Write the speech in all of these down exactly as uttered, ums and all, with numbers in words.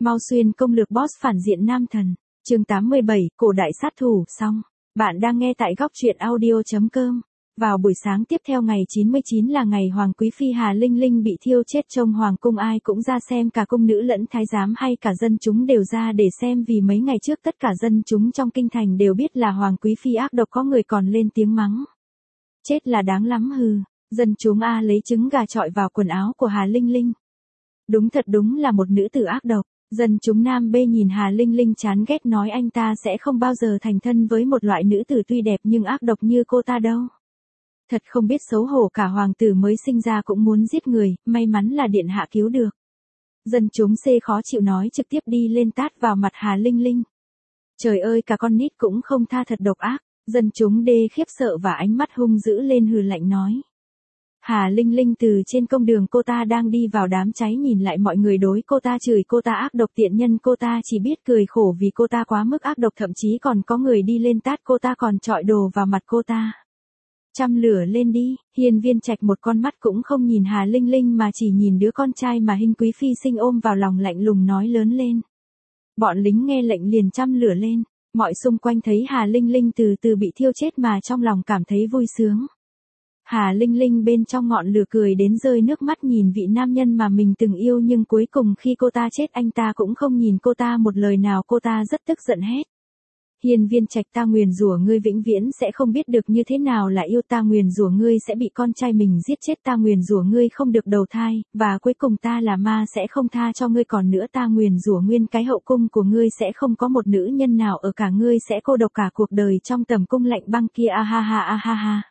Mau xuyên công lược boss phản diện nam thần. Chương tám mươi bảy, cổ đại sát thủ, xong. Bạn đang nghe tại góc truyện audio chấm com. Vào buổi sáng tiếp theo ngày chín mươi chín là ngày Hoàng Quý Phi Hà Linh Linh bị thiêu chết trong Hoàng cung, ai cũng ra xem, cả cung nữ lẫn thái giám hay cả dân chúng đều ra để xem, vì mấy ngày trước tất cả dân chúng trong kinh thành đều biết là Hoàng Quý Phi ác độc, có người còn lên tiếng mắng. Chết là đáng lắm hừ, dân chúng A lấy trứng gà chọi vào quần áo của Hà Linh Linh. Đúng thật, đúng là một nữ tử ác độc. Dân chúng Nam B nhìn Hà Linh Linh chán ghét, nói anh ta sẽ không bao giờ thành thân với một loại nữ tử tuy đẹp nhưng ác độc như cô ta đâu. Thật không biết xấu hổ, cả hoàng tử mới sinh ra cũng muốn giết người, may mắn là điện hạ cứu được. Dân chúng C khó chịu nói trực tiếp đi lên tát vào mặt Hà Linh Linh. Trời ơi, cả con nít cũng không tha, thật độc ác. Dân chúng D khiếp sợ và ánh mắt hung dữ lên, hừ lạnh nói. Hà Linh Linh từ trên công đường cô ta đang đi vào đám cháy nhìn lại mọi người đối cô ta, chửi cô ta ác độc tiện nhân, cô ta chỉ biết cười khổ vì cô ta quá mức ác độc, thậm chí còn có người đi lên tát cô ta, còn chọi đồ vào mặt cô ta. Châm lửa lên đi. Hiên Viên Trạch một con mắt cũng không nhìn Hà Linh Linh mà chỉ nhìn đứa con trai mà Hinh Quý Phi sinh ôm vào lòng, lạnh lùng nói lớn lên. Bọn lính nghe lệnh liền châm lửa lên. Mọi xung quanh thấy Hà Linh Linh từ từ bị thiêu chết mà trong lòng cảm thấy vui sướng. Hà Linh Linh bên trong ngọn lửa cười đến rơi nước mắt, nhìn vị nam nhân mà mình từng yêu, nhưng cuối cùng khi cô ta chết anh ta cũng không nhìn cô ta một lời nào, cô ta rất tức giận hét. Hiên Viên Trạch, ta nguyền rủa ngươi vĩnh viễn sẽ không biết được như thế nào là yêu, ta nguyền rủa ngươi sẽ bị con trai mình giết chết, ta nguyền rủa ngươi không được đầu thai, và cuối cùng ta là ma sẽ không tha cho ngươi, còn nữa ta nguyền rủa nguyên cái hậu cung của ngươi sẽ không có một nữ nhân nào ở cả, ngươi sẽ cô độc cả cuộc đời trong tầm cung lạnh băng kia, a ha ha a ha ha.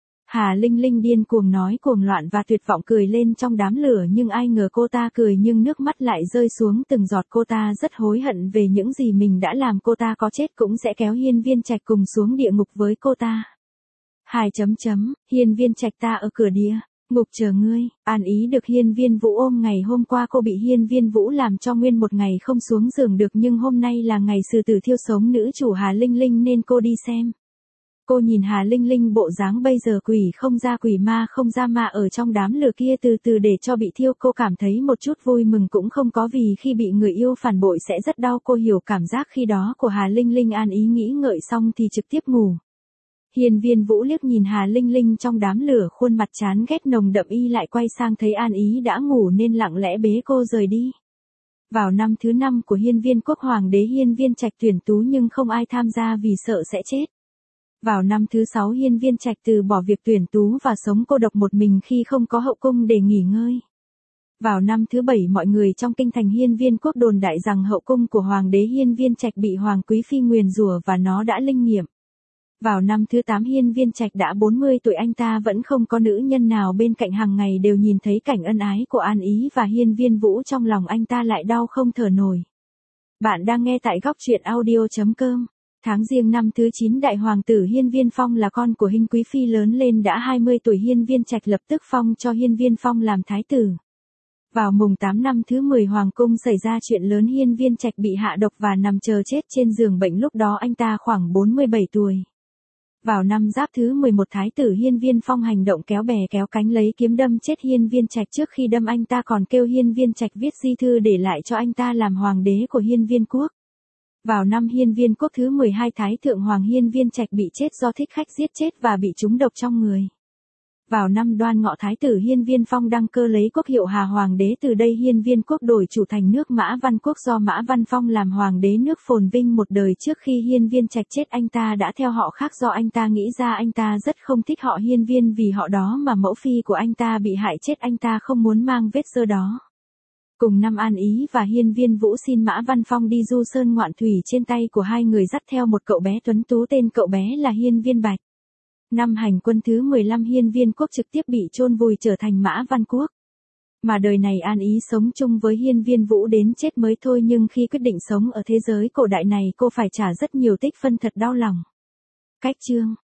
Hà Linh Linh điên cuồng nói, cuồng loạn và tuyệt vọng cười lên trong đám lửa, nhưng ai ngờ cô ta cười nhưng nước mắt lại rơi xuống từng giọt, cô ta rất hối hận về những gì mình đã làm, cô ta có chết cũng sẽ kéo Hiên Viên Trạch cùng xuống địa ngục với cô ta. Hai chấm chấm, Hiên Viên Trạch, ta ở cửa địa ngục chờ ngươi. An Ý được Hiên Viên Vũ ôm, ngày hôm qua cô bị Hiên Viên Vũ làm cho nguyên một ngày không xuống giường được, nhưng hôm nay là ngày sư tử thiêu sống nữ chủ Hà Linh Linh nên cô đi xem. Cô nhìn Hà Linh Linh bộ dáng bây giờ quỷ không ra quỷ, ma không ra ma, ở trong đám lửa kia từ từ để cho bị thiêu, cô cảm thấy một chút vui mừng cũng không có, vì khi bị người yêu phản bội sẽ rất đau, cô hiểu cảm giác khi đó của Hà Linh Linh. An Ý nghĩ ngợi xong thì trực tiếp ngủ. Hiên Viên Vũ liếc nhìn Hà Linh Linh trong đám lửa, khuôn mặt chán ghét nồng đậm, y lại quay sang thấy An Ý đã ngủ nên lặng lẽ bế cô rời đi. Vào năm thứ năm của Hiên Viên quốc, hoàng đế Hiên Viên Trạch tuyển tú nhưng không ai tham gia vì sợ sẽ chết. Vào năm thứ sáu Hiên Viên Trạch từ bỏ việc tuyển tú và sống cô độc một mình khi không có hậu cung để nghỉ ngơi. Vào năm thứ bảy mọi người trong kinh thành Hiên Viên quốc đồn đại rằng hậu cung của hoàng đế Hiên Viên Trạch bị Hoàng Quý Phi nguyền rủa và nó đã linh nghiệm. Vào năm thứ tám Hiên Viên Trạch đã bốn mươi tuổi, anh ta vẫn không có nữ nhân nào bên cạnh, hàng ngày đều nhìn thấy cảnh ân ái của An Ý và Hiên Viên Vũ, trong lòng anh ta lại đau không thở nổi. Bạn đang nghe tại góc truyện audio chấm com. Tháng Giêng năm thứ chín, đại hoàng tử Hiên Viên Phong là con của Hinh Quý Phi lớn lên đã hai mươi tuổi, Hiên Viên Trạch lập tức phong cho Hiên Viên Phong làm thái tử. Vào mùng tám năm thứ mười hoàng cung xảy ra chuyện lớn, Hiên Viên Trạch bị hạ độc và nằm chờ chết trên giường bệnh, lúc đó anh ta khoảng bốn mươi bảy tuổi. Vào năm Giáp thứ mười một thái tử Hiên Viên Phong hành động kéo bè kéo cánh, lấy kiếm đâm chết Hiên Viên Trạch, trước khi đâm anh ta còn kêu Hiên Viên Trạch viết di thư để lại cho anh ta làm hoàng đế của Hiên Viên quốc. Vào năm Hiên Viên quốc thứ mười hai thái thượng hoàng Hiên Viên Trạch bị chết do thích khách giết chết và bị trúng độc trong người. Vào năm Đoan Ngọ thái tử Hiên Viên Phong đăng cơ lấy quốc hiệu Hà Hoàng đế, từ đây Hiên Viên quốc đổi chủ thành nước Mã Văn quốc, do Mã Văn Phong làm hoàng đế nước phồn vinh một đời. Trước khi Hiên Viên Trạch chết anh ta đã theo họ khác, do anh ta nghĩ ra anh ta rất không thích họ Hiên Viên, vì họ đó mà mẫu phi của anh ta bị hại chết, anh ta không muốn mang vết dơ đó. Cùng năm An Ý và Hiên Viên Vũ xin Mã Văn Phong đi du sơn ngoạn thủy, trên tay của hai người dắt theo một cậu bé tuấn tú, tên cậu bé là Hiên Viên Bạch. Năm hành quân thứ mười lăm Hiên Viên quốc trực tiếp bị chôn vùi trở thành Mã Văn quốc. Mà đời này An Ý sống chung với Hiên Viên Vũ đến chết mới thôi, nhưng khi quyết định sống ở thế giới cổ đại này cô phải trả rất nhiều tích phân, thật đau lòng. Cách chương